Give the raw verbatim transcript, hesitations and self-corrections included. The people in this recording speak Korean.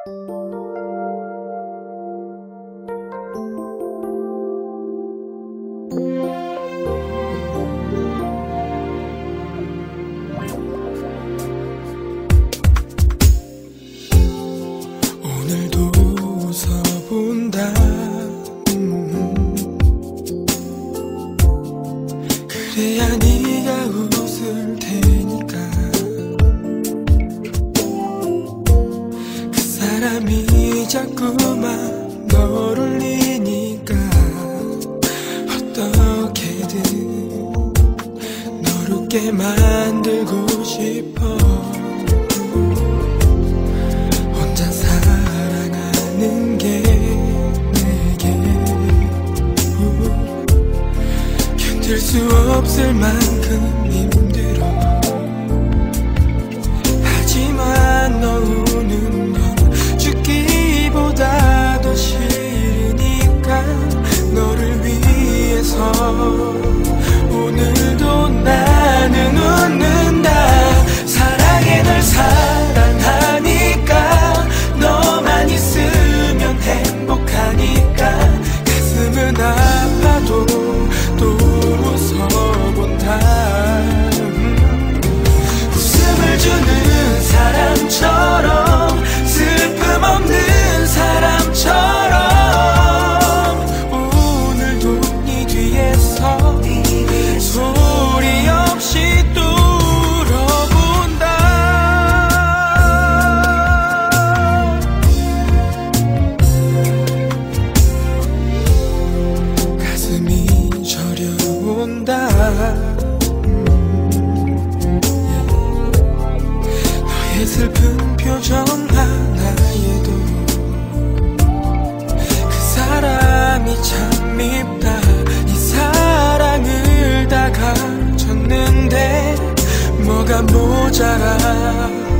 오늘도 웃어본다. 음. 그래야 네가 웃을 테니까. 그 사람이 자꾸만 널 울리니까 어떻게든 널 웃게 만들고 싶어. 혼자 사랑하는 게 내게 견딜 수 없을 만큼 힘들어. 하지만 너 우는 건 죽기보다 더 싫으니까 너를 위해서 오늘도 나는 웃는다. 사랑해 널 사랑하니까 너만 있으면 행복하니까 가슴은 아파도 또 웃어본다. 웃음을 주는 사람처럼 슬픔 없는 사람처럼 오늘도 네 뒤에서 소리 없이 뚫어본다. 가슴이 저려온다. 너의 슬픈 표정 하나에도 그 사람이 참 밉다. 이 사랑을 다 가졌는데 뭐가 모자라.